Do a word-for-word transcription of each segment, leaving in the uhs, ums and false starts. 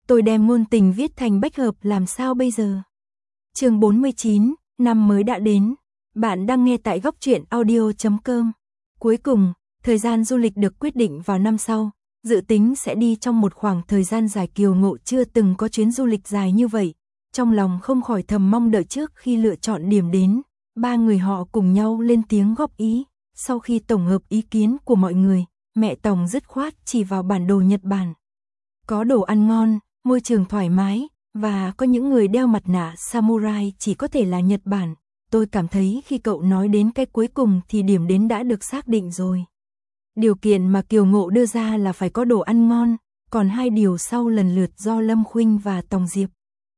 tôi đem ngôn tình viết thành bách hợp làm sao bây giờ? Chương bốn mươi chín, năm mới đã đến. Bạn đang nghe tại góc truyện audio chấm com. Cuối cùng, thời gian du lịch được quyết định vào năm sau, dự tính sẽ đi trong một khoảng thời gian dài. Kiều Ngộ chưa từng có chuyến du lịch dài như vậy, trong lòng không khỏi thầm mong đợi. Trước khi lựa chọn điểm đến, ba người họ cùng nhau lên tiếng góp ý. Sau khi tổng hợp ý kiến của mọi người, mẹ Tổng dứt khoát chỉ vào bản đồ Nhật Bản. Có đồ ăn ngon, môi trường thoải mái, và có những người đeo mặt nạ samurai chỉ có thể là Nhật Bản. Tôi cảm thấy khi cậu nói đến cái cuối cùng thì điểm đến đã được xác định rồi. Điều kiện mà Kiều Ngộ đưa ra là phải có đồ ăn ngon, còn hai điều sau lần lượt do Lâm Khuynh và Tòng Diệp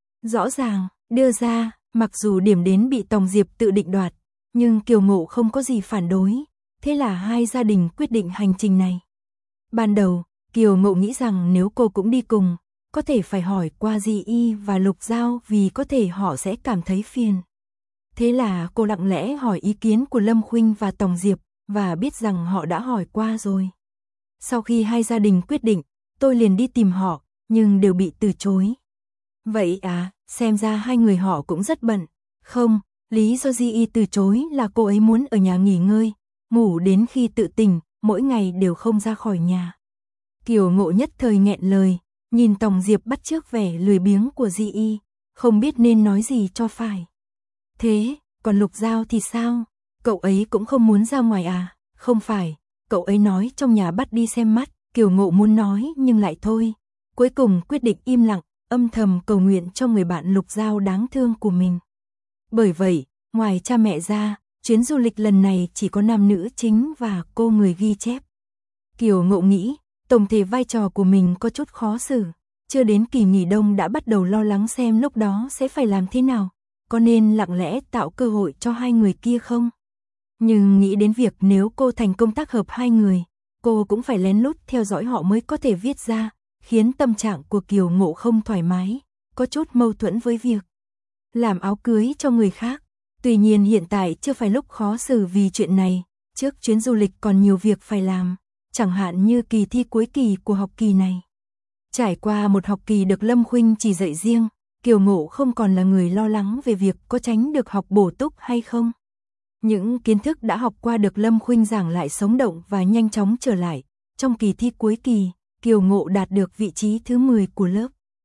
rõ ràng đưa ra. Mặc dù điểm đến bị Tòng Diệp tự định đoạt, nhưng Kiều Ngộ không có gì phản đối, thế là hai gia đình quyết định hành trình này. Ban đầu, Kiều Ngộ nghĩ rằng nếu cô cũng đi cùng, có thể phải hỏi qua Di Y và Lục Giao vì có thể họ sẽ cảm thấy phiền. Thế là cô lặng lẽ hỏi ý kiến của Lâm Khuynh và Tòng Diệp, và biết rằng họ đã hỏi qua rồi. Sau khi hai gia đình quyết định, tôi liền đi tìm họ, nhưng đều bị từ chối. Vậy à, xem ra hai người họ cũng rất bận. Không, lý do Di Y từ chối là cô ấy muốn ở nhà nghỉ ngơi, ngủ đến khi tự tỉnh, mỗi ngày đều không ra khỏi nhà. Kiều Ngộ nhất thời nghẹn lời, nhìn Tòng Diệp bắt chước vẻ lười biếng của Di Y, không biết nên nói gì cho phải. Thế, còn Lục Giao thì sao? Cậu ấy cũng không muốn ra ngoài à? Không phải, cậu ấy nói trong nhà bắt đi xem mắt. Kiều Ngộ muốn nói nhưng lại thôi. Cuối cùng quyết định im lặng, âm thầm cầu nguyện cho người bạn Lục Giao đáng thương của mình. Bởi vậy, ngoài cha mẹ ra, chuyến du lịch lần này chỉ có nam nữ chính và cô người ghi chép. Kiều Ngộ nghĩ, tổng thể vai trò của mình có chút khó xử. Chưa đến kỳ nghỉ đông đã bắt đầu lo lắng xem lúc đó sẽ phải làm thế nào. Có nên lặng lẽ tạo cơ hội cho hai người kia không? Nhưng nghĩ đến việc nếu cô thành công tác hợp hai người, cô cũng phải lén lút theo dõi họ mới có thể viết ra, khiến tâm trạng của Kiều Ngộ không thoải mái, có chút mâu thuẫn với việc làm áo cưới cho người khác. Tuy nhiên hiện tại chưa phải lúc khó xử vì chuyện này, trước chuyến du lịch còn nhiều việc phải làm, chẳng hạn như kỳ thi cuối kỳ của học kỳ này. Trải qua một học kỳ được Lâm Khuynh chỉ dạy riêng, Kiều Ngộ không còn là người lo lắng về việc có tránh được học bổ túc hay không. Những kiến thức đã học qua được Lâm Khuynh giảng lại sống động và nhanh chóng trở lại. Trong kỳ thi cuối kỳ, Kiều Ngộ đạt được vị trí thứ mười của lớp.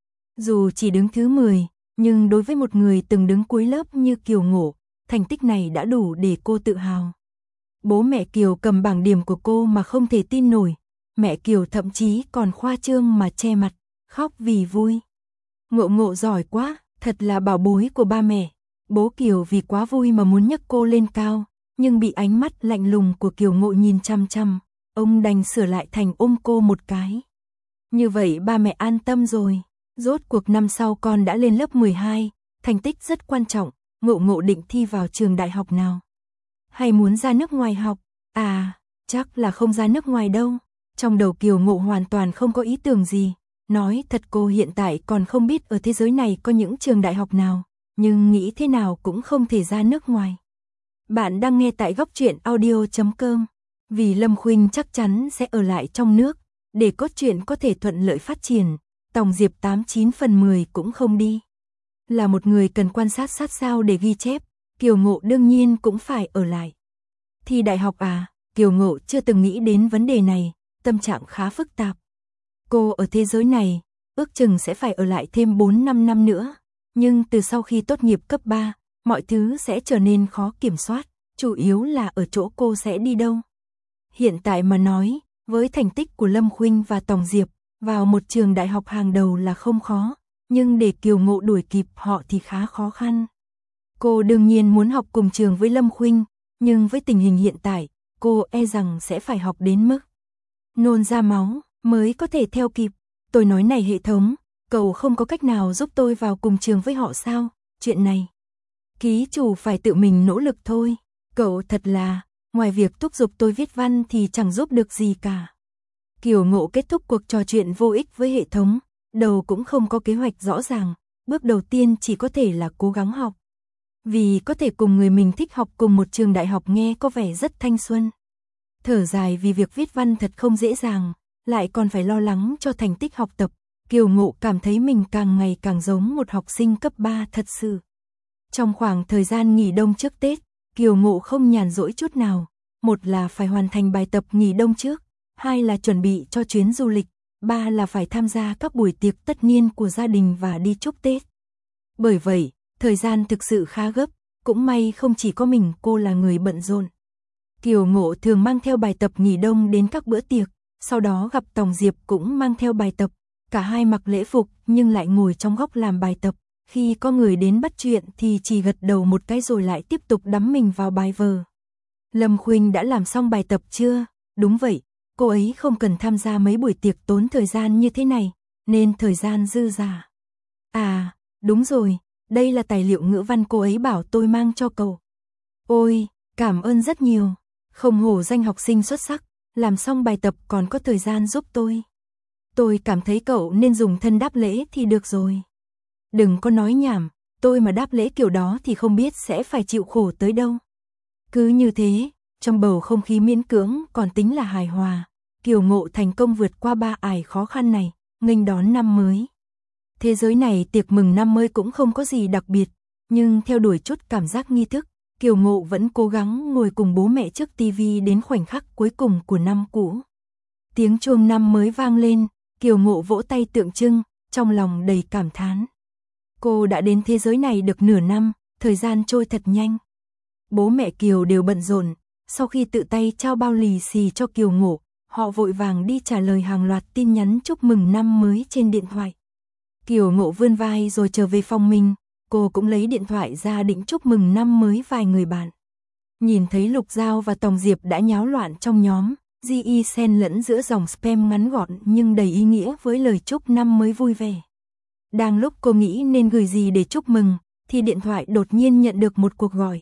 Dù chỉ đứng thứ mười, nhưng đối với một người từng đứng cuối lớp như Kiều Ngộ, thành tích này đã đủ để cô tự hào. Bố mẹ Kiều cầm bảng điểm của cô mà không thể tin nổi. Mẹ Kiều thậm chí còn khoa trương mà che mặt, khóc vì vui. Ngộ Ngộ giỏi quá, thật là bảo bối của ba mẹ. Bố Kiều vì quá vui mà muốn nhấc cô lên cao, nhưng bị ánh mắt lạnh lùng của Kiều Ngộ nhìn chăm chăm, ông đành sửa lại thành ôm cô một cái. Như vậy ba mẹ an tâm rồi. Rốt cuộc năm sau con đã lên lớp mười hai, thành tích rất quan trọng. Ngộ Ngộ định thi vào trường đại học nào? Hay muốn ra nước ngoài học? À, chắc là không ra nước ngoài đâu. Trong đầu Kiều Ngộ hoàn toàn không có ý tưởng gì. Nói thật cô hiện tại còn không biết ở thế giới này có những trường đại học nào, nhưng nghĩ thế nào cũng không thể ra nước ngoài. Bạn đang nghe tại góc truyện audio chấm com. Vì Lâm Khuynh chắc chắn sẽ ở lại trong nước, để cốt truyện có thể thuận lợi phát triển, Tòng Diệp tám chín phần mười cũng không đi. Là một người cần quan sát sát sao để ghi chép, Kiều Ngộ đương nhiên cũng phải ở lại. Thi đại học à? Kiều Ngộ chưa từng nghĩ đến vấn đề này, tâm trạng khá phức tạp. Cô ở thế giới này, ước chừng sẽ phải ở lại thêm bốn năm năm nữa, nhưng từ sau khi tốt nghiệp cấp ba, mọi thứ sẽ trở nên khó kiểm soát, chủ yếu là ở chỗ cô sẽ đi đâu. Hiện tại mà nói, với thành tích của Lâm Khuynh và Tòng Diệp, vào một trường đại học hàng đầu là không khó, nhưng để Kiều Ngộ đuổi kịp họ thì khá khó khăn. Cô đương nhiên muốn học cùng trường với Lâm Khuynh, nhưng với tình hình hiện tại, cô e rằng sẽ phải học đến mức nôn ra máu mới có thể theo kịp. Tôi nói này hệ thống, cậu không có cách nào giúp tôi vào cùng trường với họ sao? Chuyện này, ký chủ phải tự mình nỗ lực thôi. Cậu thật là, ngoài việc thúc giục tôi viết văn thì chẳng giúp được gì cả. Kiều Ngộ kết thúc cuộc trò chuyện vô ích với hệ thống, đầu cũng không có kế hoạch rõ ràng, bước đầu tiên chỉ có thể là cố gắng học. Vì có thể cùng người mình thích học cùng một trường đại học nghe có vẻ rất thanh xuân. Thở dài vì việc viết văn thật không dễ dàng, lại còn phải lo lắng cho thành tích học tập, Kiều Ngộ cảm thấy mình càng ngày càng giống một học sinh cấp ba thật sự. Trong khoảng thời gian nghỉ đông trước Tết, Kiều Ngộ không nhàn rỗi chút nào. Một là phải hoàn thành bài tập nghỉ đông trước, hai là chuẩn bị cho chuyến du lịch, ba là phải tham gia các buổi tiệc tất niên của gia đình và đi chúc Tết. Bởi vậy, thời gian thực sự khá gấp, cũng may không chỉ có mình cô là người bận rộn. Kiều Ngộ thường mang theo bài tập nghỉ đông đến các bữa tiệc, sau đó gặp Tòng Diệp cũng mang theo bài tập, cả hai mặc lễ phục nhưng lại ngồi trong góc làm bài tập, khi có người đến bắt chuyện thì chỉ gật đầu một cái rồi lại tiếp tục đắm mình vào bài vở. Lâm Khuynh đã làm xong bài tập chưa? Đúng vậy, cô ấy không cần tham gia mấy buổi tiệc tốn thời gian như thế này, nên thời gian dư dả. À, đúng rồi, đây là tài liệu ngữ văn cô ấy bảo tôi mang cho cậu. Ôi, cảm ơn rất nhiều, không hổ danh học sinh xuất sắc, làm xong bài tập còn có thời gian giúp tôi. Tôi cảm thấy cậu nên dùng thân đáp lễ thì được rồi. Đừng có nói nhảm, tôi mà đáp lễ kiểu đó thì không biết sẽ phải chịu khổ tới đâu. Cứ như thế, trong bầu không khí miễn cưỡng còn tính là hài hòa, Kiều Ngộ thành công vượt qua ba ải khó khăn này, nghênh đón năm mới. Thế giới này tiệc mừng năm mới cũng không có gì đặc biệt, nhưng theo đuổi chút cảm giác nghi thức, Kiều Ngộ vẫn cố gắng ngồi cùng bố mẹ trước tivi đến khoảnh khắc cuối cùng của năm cũ. Tiếng chuông năm mới vang lên, Kiều Ngộ vỗ tay tượng trưng, trong lòng đầy cảm thán. Cô đã đến thế giới này được nửa năm, thời gian trôi thật nhanh. Bố mẹ Kiều đều bận rộn, sau khi tự tay trao bao lì xì cho Kiều Ngộ, họ vội vàng đi trả lời hàng loạt tin nhắn chúc mừng năm mới trên điện thoại. Kiều Ngộ vươn vai rồi trở về phòng mình, cô cũng lấy điện thoại ra định chúc mừng năm mới vài người bạn. Nhìn thấy Lục Giao và Tòng Diệp đã nháo loạn trong nhóm, Di Y xen lẫn giữa dòng spam ngắn gọn nhưng đầy ý nghĩa với lời chúc năm mới vui vẻ. Đang lúc cô nghĩ nên gửi gì để chúc mừng, thì điện thoại đột nhiên nhận được một cuộc gọi.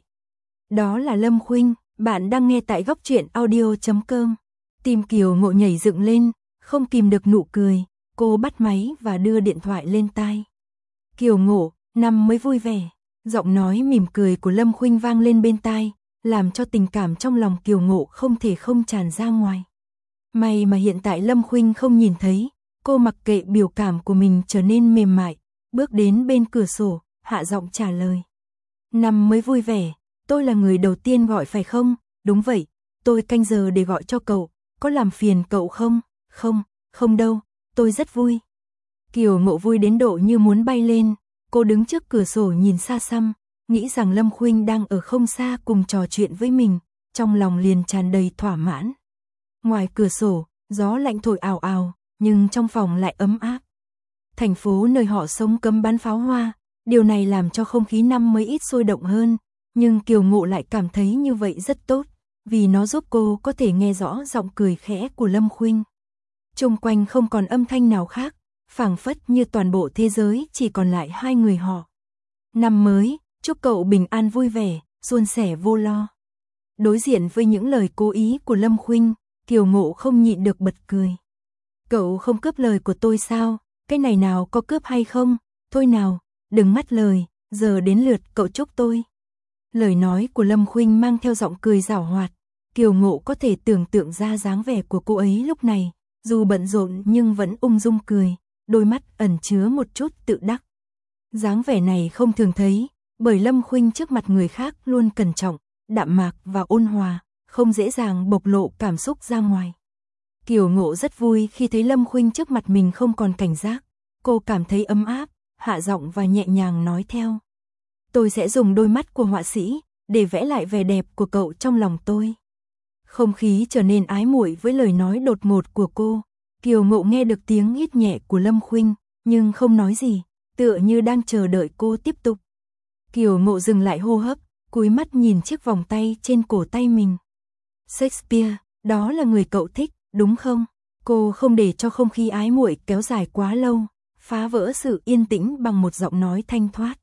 Đó là Lâm Khuynh, bạn đang nghe tại góc truyện audio chấm com. Tim Kiều Ngộ nhảy dựng lên, không kìm được nụ cười, cô bắt máy và đưa điện thoại lên tai. Kiều Ngộ, năm mới vui vẻ, giọng nói mỉm cười của Lâm Khuynh vang lên bên tai, làm cho tình cảm trong lòng Kiều Ngộ không thể không tràn ra ngoài. May mà hiện tại Lâm Khuynh không nhìn thấy, cô mặc kệ biểu cảm của mình trở nên mềm mại, bước đến bên cửa sổ, hạ giọng trả lời. Năm mới vui vẻ, tôi là người đầu tiên gọi phải không? Đúng vậy, tôi canh giờ để gọi cho cậu, có làm phiền cậu không? Không, không đâu, tôi rất vui. Kiều Ngộ vui đến độ như muốn bay lên, cô đứng trước cửa sổ nhìn xa xăm, nghĩ rằng Lâm Khuynh đang ở không xa cùng trò chuyện với mình, trong lòng liền tràn đầy thỏa mãn. Ngoài cửa sổ, gió lạnh thổi ào ào, nhưng trong phòng lại ấm áp. Thành phố nơi họ sống cấm bắn pháo hoa, điều này làm cho không khí năm mới ít sôi động hơn, nhưng Kiều Ngộ lại cảm thấy như vậy rất tốt, vì nó giúp cô có thể nghe rõ giọng cười khẽ của Lâm Khuynh. Xung quanh không còn âm thanh nào khác, phảng phất như toàn bộ thế giới chỉ còn lại hai người họ. Năm mới, chúc cậu bình an vui vẻ, suôn sẻ vô lo. Đối diện với những lời cố ý của Lâm Khuynh, Kiều Ngộ không nhịn được bật cười. Cậu không cướp lời của tôi sao? Cái này nào có cướp hay không? Thôi nào, đừng ngắt lời, giờ đến lượt cậu chúc tôi. Lời nói của Lâm Khuynh mang theo giọng cười giảo hoạt, Kiều Ngộ có thể tưởng tượng ra dáng vẻ của cô ấy lúc này, dù bận rộn nhưng vẫn ung dung cười, đôi mắt ẩn chứa một chút tự đắc. Dáng vẻ này không thường thấy, bởi Lâm Khuynh trước mặt người khác luôn cẩn trọng, đạm mạc và ôn hòa, không dễ dàng bộc lộ cảm xúc ra ngoài. Kiều Ngộ rất vui khi thấy Lâm Khuynh trước mặt mình không còn cảnh giác, cô cảm thấy ấm áp, hạ giọng và nhẹ nhàng nói theo. Tôi sẽ dùng đôi mắt của họa sĩ, để vẽ lại vẻ đẹp của cậu trong lòng tôi. Không khí trở nên ái muội với lời nói đột ngột của cô, Kiều Ngộ nghe được tiếng hít nhẹ của Lâm Khuynh, nhưng không nói gì, tựa như đang chờ đợi cô tiếp tục. Kiều Ngộ dừng lại hô hấp, cúi mắt nhìn chiếc vòng tay trên cổ tay mình. Shakespeare, đó là người cậu thích, đúng không? Cô không để cho không khí ái muội kéo dài quá lâu, phá vỡ sự yên tĩnh bằng một giọng nói thanh thoát.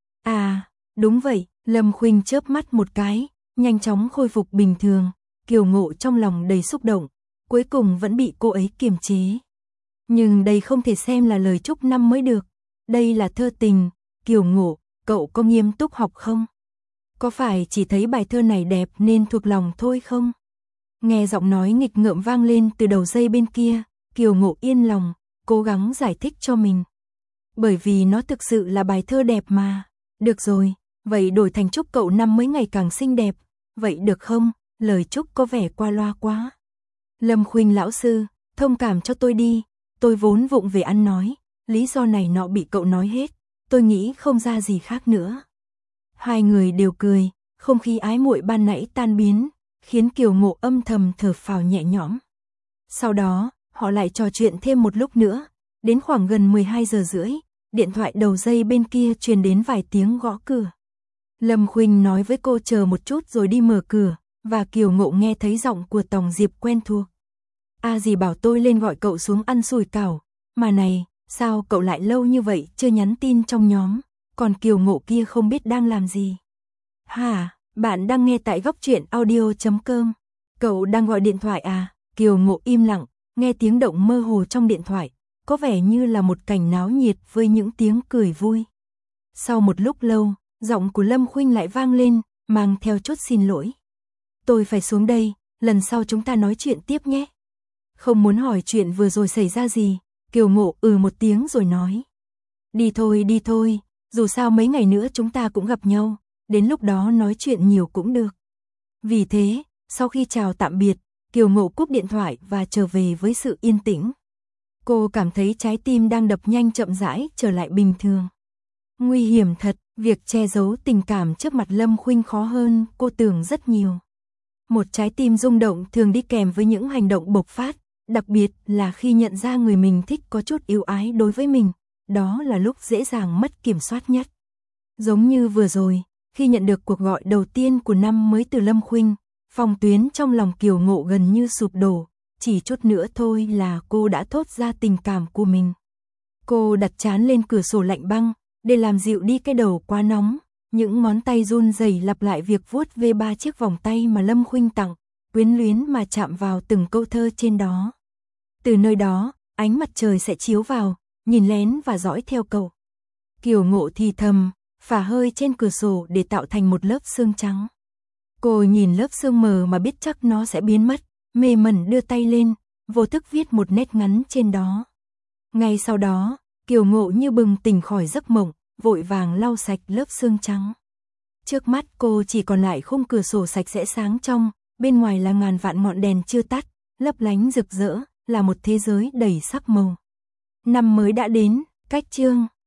À, đúng vậy, Lâm Khuynh chớp mắt một cái, nhanh chóng khôi phục bình thường, Kiều Ngộ trong lòng đầy xúc động, cuối cùng vẫn bị cô ấy kiềm chế. Nhưng đây không thể xem là lời chúc năm mới được, đây là thơ tình, Kiều Ngộ, cậu có nghiêm túc học không? Có phải chỉ thấy bài thơ này đẹp nên thuộc lòng thôi không? Nghe giọng nói nghịch ngợm vang lên từ đầu dây bên kia, Kiều Ngộ yên lòng, cố gắng giải thích cho mình. Bởi vì nó thực sự là bài thơ đẹp mà. Được rồi, vậy đổi thành chúc cậu năm mới ngày càng xinh đẹp. Vậy được không? Lời chúc có vẻ qua loa quá. Lâm Khuynh lão sư, thông cảm cho tôi đi. Tôi vốn vụng về ăn nói. Lý do này nọ bị cậu nói hết. Tôi nghĩ không ra gì khác nữa. Hai người đều cười. Không khí ái muội ban nãy tan biến, khiến Kiều Ngộ âm thầm thở phào nhẹ nhõm. Sau đó, họ lại trò chuyện thêm một lúc nữa. Đến khoảng gần mười hai giờ rưỡi, điện thoại đầu dây bên kia truyền đến vài tiếng gõ cửa. Lâm Khuynh nói với cô chờ một chút rồi đi mở cửa, và Kiều Ngộ nghe thấy giọng của Tòng Diệp quen thuộc. A dì bảo tôi lên gọi cậu xuống ăn sủi cảo, mà này, sao cậu lại lâu như vậy chưa nhắn tin trong nhóm, còn Kiều Ngộ kia không biết đang làm gì. Hả, bạn đang nghe tại góc truyện audio chấm com. Cậu đang gọi điện thoại à? Kiều Ngộ im lặng, nghe tiếng động mơ hồ trong điện thoại, có vẻ như là một cảnh náo nhiệt với những tiếng cười vui. Sau một lúc lâu, giọng của Lâm Khuynh lại vang lên, mang theo chút xin lỗi. Tôi phải xuống đây, lần sau chúng ta nói chuyện tiếp nhé. Không muốn hỏi chuyện vừa rồi xảy ra gì, Kiều Ngộ ừ một tiếng rồi nói. Đi thôi đi thôi, dù sao mấy ngày nữa chúng ta cũng gặp nhau, đến lúc đó nói chuyện nhiều cũng được. Vì thế, sau khi chào tạm biệt, Kiều Ngộ cúp điện thoại và trở về với sự yên tĩnh. Cô cảm thấy trái tim đang đập nhanh chậm rãi trở lại bình thường. Nguy hiểm thật, việc che giấu tình cảm trước mặt Lâm Khuynh khó hơn cô tưởng rất nhiều. Một trái tim rung động thường đi kèm với những hành động bộc phát, đặc biệt là khi nhận ra người mình thích có chút ưu ái đối với mình, đó là lúc dễ dàng mất kiểm soát nhất. Giống như vừa rồi, khi nhận được cuộc gọi đầu tiên của năm mới từ Lâm Khuynh, phòng tuyến trong lòng Kiều Ngộ gần như sụp đổ, chỉ chút nữa thôi là cô đã thốt ra tình cảm của mình. Cô đặt trán lên cửa sổ lạnh băng, để làm dịu đi cái đầu quá nóng, những ngón tay run rẩy lặp lại việc vuốt ve ba chiếc vòng tay mà Lâm Khuynh tặng, quyến luyến mà chạm vào từng câu thơ trên đó. Từ nơi đó, ánh mặt trời sẽ chiếu vào, nhìn lén và dõi theo cậu. Kiều Ngộ thì thầm, phả hơi trên cửa sổ để tạo thành một lớp sương trắng. Cô nhìn lớp sương mờ mà biết chắc nó sẽ biến mất, mê mẩn đưa tay lên, vô thức viết một nét ngắn trên đó. Ngay sau đó, Kiều Ngộ như bừng tỉnh khỏi giấc mộng, vội vàng lau sạch lớp sương trắng. Trước mắt cô chỉ còn lại khung cửa sổ sạch sẽ sáng trong, bên ngoài là ngàn vạn ngọn đèn chưa tắt, lấp lánh rực rỡ, là một thế giới đầy sắc màu. Năm mới đã đến, cách chương